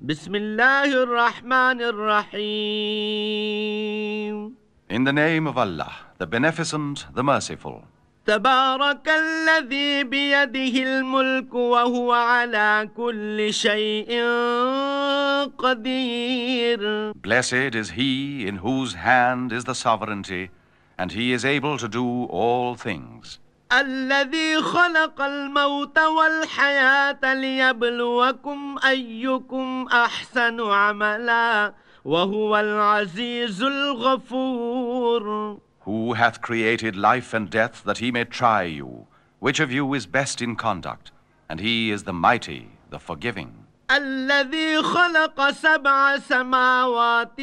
بسم الله الرحمن الرحيم. In the name of Allah, the Beneficent, the Merciful. تبارك الذي بيده الملك وهو على كل شيء قدير. Blessed is he in whose hand is the sovereignty, and he is able to do all things. الذي خلق الموت والحياة ليبلوكم أيكم أحسن عملا وهو العزيز الغفور. Who hath created life and death that he may try you, which of you is best in conduct, and he is the mighty, the forgiving. الذي خلق 7 سماوات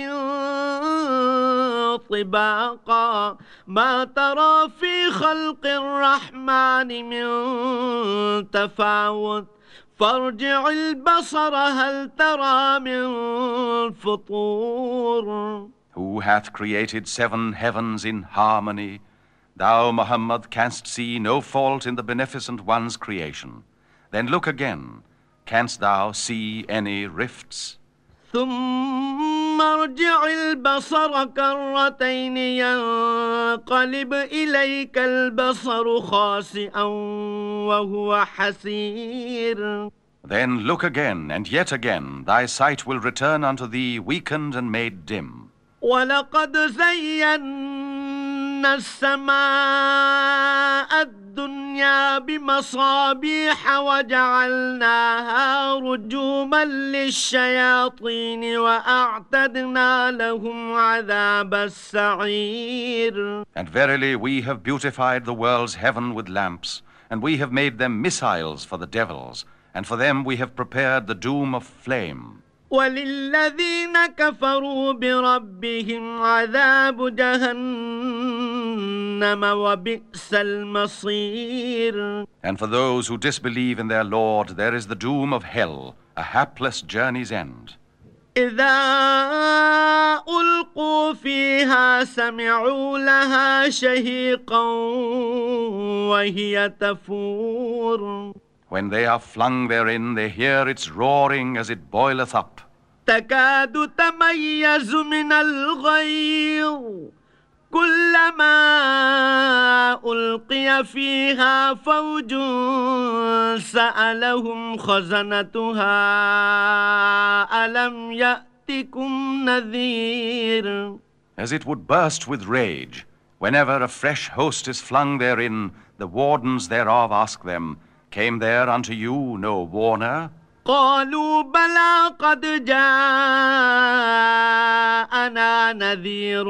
طباقا ما ترى في خلق الرحمن من تفاوت فارجع البصر هل ترى من فطور. Who hath created 7 heavens in harmony. Thou, Muhammad, canst see no fault in the Beneficent One's creation. Then look again. Canst thou see any rifts? ثم ارجع البصر كرتين ينقلب إليك البصر خاسئا وهو حسير. Then look again, and yet again, thy sight will return unto thee weakened and made dim. ولقد زينا السماء الدنيا بمصابيح وجعلناها رجوما للشياطين وأعتدنا لهم عذاب السعير. And verily we have beautified the world's heaven with lamps, and we have made them missiles for the devils, and for them we have prepared the doom of flame. وللذين كفروا بربهم عذاب جهنم وبئس المصير. And for those who disbelieve in their Lord, there is the doom of hell, a hapless journey's end. إذا ألقوا فيها سمعوا لها شهيقا وهي تفور. When they are flung therein, they hear its roaring as it boileth up. تكاد تميز من الغيظ كلما ألقي فيها فوج سألهم خزنتها ألم يأتكم نذير. As it would burst with rage, whenever a fresh host is flung therein, the wardens thereof ask them, Came there unto you no warner? قالوا بلى قد جاءنا نذير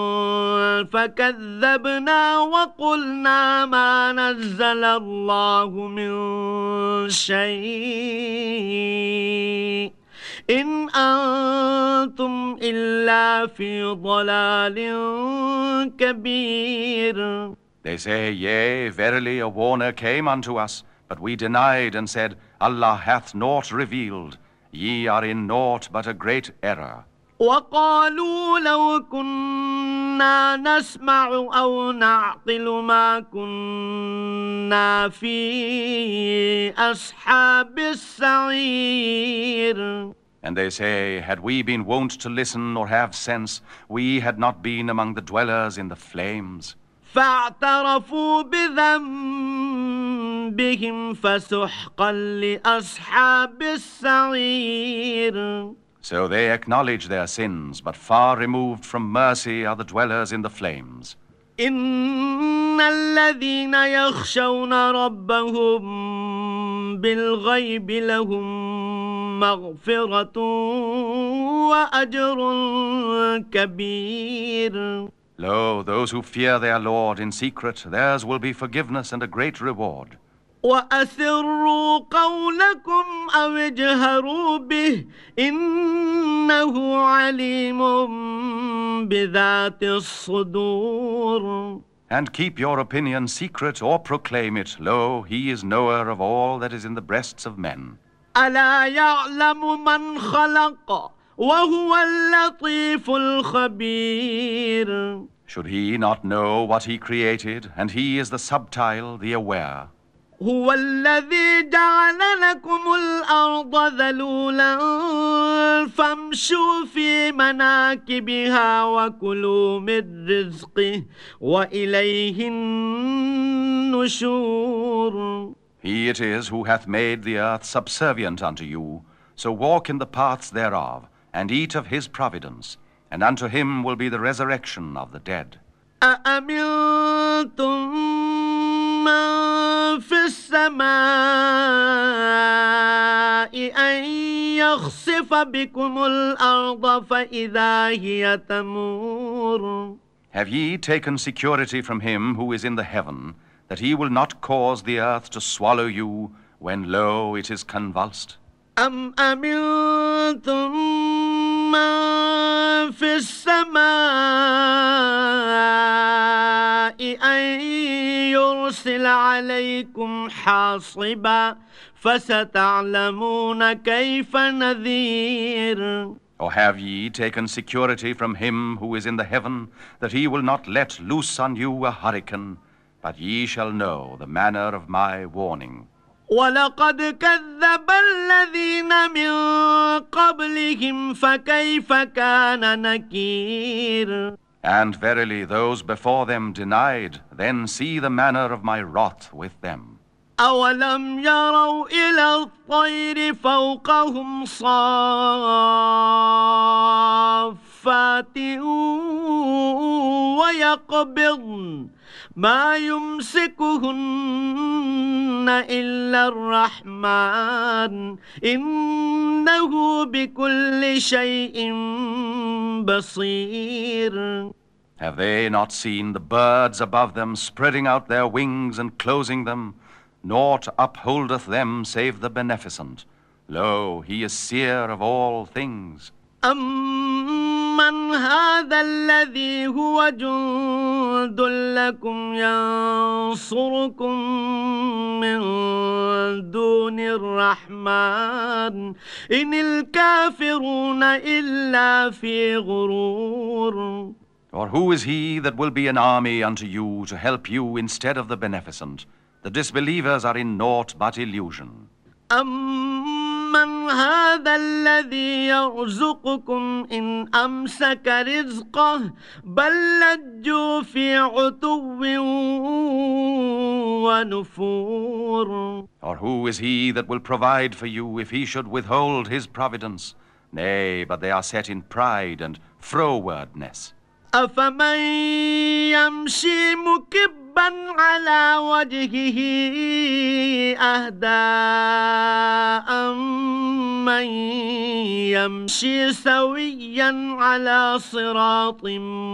فكذبنا وقلنا ما نزل الله من شيء إن أنتم إلا في ضلال كبير. They say, Yea, verily a warner came unto us, but we denied and said, Allah hath naught revealed. Ye are in naught but a great error. وقالوا لو كنا نسمع أو نعقل ما كنا في أصحاب السعير. And they say, Had we been wont to listen or have sense, we had not been among the dwellers in the flames. فاعترفوا بذنبهم فسحقا لأصحاب السعير. So they acknowledge their sins, but far removed from mercy are the dwellers in the flames. إن الذين يخشون ربهم بالغيب لهم مغفرة وأجر كبير. Lo, those who fear their Lord in secret, theirs will be forgiveness and a great reward. وأسروا قولكم أو اجهروا به إنه عليم بذات الصدور. And keep your opinion secret or proclaim it. Lo, he is knower of all that is in the breasts of men. ألا يعلم من خلق وهو اللطيف الخبير. Should he not know what he created, and he is the subtile, the aware? هو الذي جعل لكم الأرض ذلولا فامشوا في مناكبها وكلوا من رزقه وإليه النشور. He it is who hath made the earth subservient unto you, so walk in the paths thereof, and eat of his providence, and unto him will be the resurrection of the dead. أأمنتم من في السماء أن يخسف بكم الأرض فإذا هي تمور. Have ye taken security from him who is in the heaven, that he will not cause the earth to swallow you, when, lo, it is convulsed? أم أمنتم من في السماء أن يرسل عليكم حاصبا فستعلمون كيف نذير. Or have ye taken security from him who is in the heaven, that he will not let loose on you a hurricane? But ye shall know the manner of my warning. ولقد كذب الذين من قبلهم فكيف كان نكير. And verily those before them denied, then see the manner of my wrath with them. أولم يروا إلى الطير فوقهم صافات ويقبضن ما يمسكهن إلا الرحمن إنه بكل شيء بصير. Have they not seen the birds above them spreading out their wings and closing them? Naught upholdeth them save the beneficent. Lo, he is seer of all things. أمن هذا الذي هو جند لكم ينصركم من دون الرحمن إن الكافرون إلا في غرور. Or who is he that will be an army unto you to help you instead of the beneficent? The disbelievers are in naught but illusion. أمن هذا الذي يرزقكم إن أمسك رزقه بل لجوا في عتو ونفور. Or who is he that will provide for you if he should withhold his providence? Nay, but they are set in pride and frowardness. أفمن يمشي مكبا على وجهه أهدى أمن يمشي سويا على صراط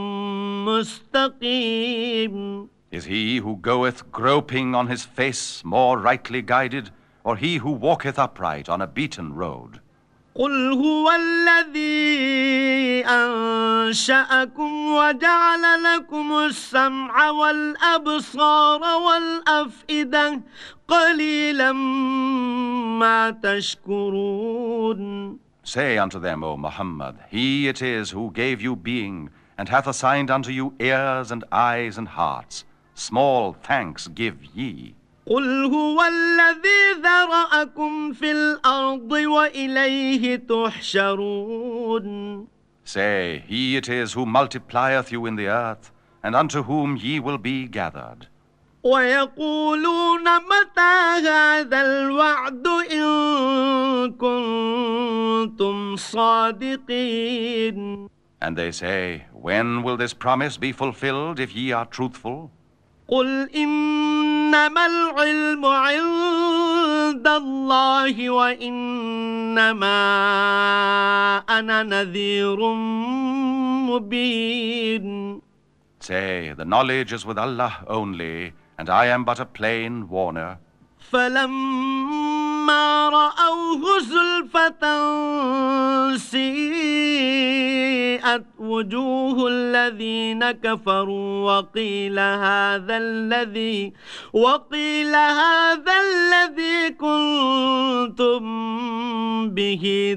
مستقيم. Is he who goeth groping on his face more rightly guided, or he who walketh upright on a beaten road? قل هو الذي أنشأكم وجعل لكم السمع والأبصار والأفئدة قليلا ما تشكرون. Say unto them, O Muhammad, he it is who gave you being, and hath assigned unto you ears and eyes and hearts. Small thanks give ye. قل هو الذي ذرأكم في الأرض وإليه تحشرون. Say, he it is who multiplieth you in the earth, and unto whom ye will be gathered. ويقولون متى هذا الوعد إن كنتم صادقين. And they say, when will this promise be fulfilled if ye are truthful? قل إنما العلم عند الله وإنما أنا نذير مبين. Say, the knowledge is with Allah only, and I am but a plain warner. فلما رأوه زلفة سيئت وجوه الذين كفروا وقيل هذا الذي كنتم به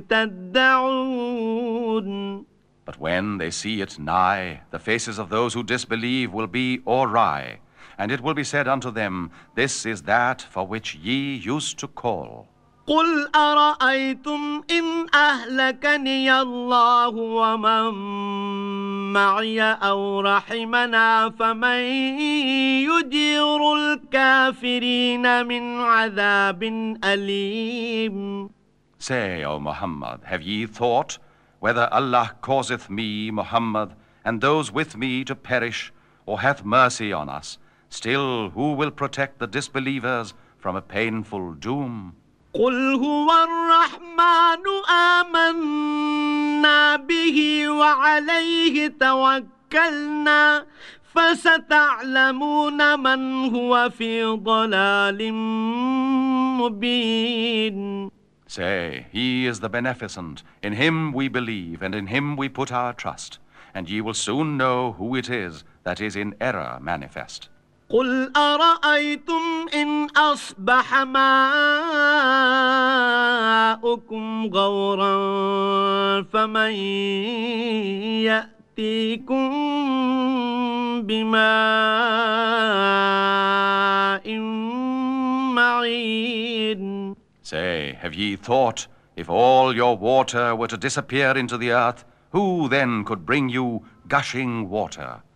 تدعون. But when they see it nigh, the faces of those who disbelieve will be awry, and it will be said unto them, This is that for which ye used to call. قل أرأيتم إن أهلكني الله ومن معي أو رحمنا فمن يجير الكافرين من عذاب أليم. Say, O Muhammad, have ye thought whether Allah causeth me, Muhammad, and those with me to perish, or hath mercy on us? Still, who will protect the disbelievers from a painful doom? قل هو الرحمن آمنا به وعليه توكلنا فستعلمون من هو في ضلال مبين. Say, He is the Beneficent, in Him we believe, and in Him we put our trust, and ye will soon know who it is that is in error manifest. قل أرأيتم إن أصبح ماؤكم غورا فمن يأتيكم بماء معين. Say, have ye thought, if all your water were to disappear into the earth, who then could bring you gushing water?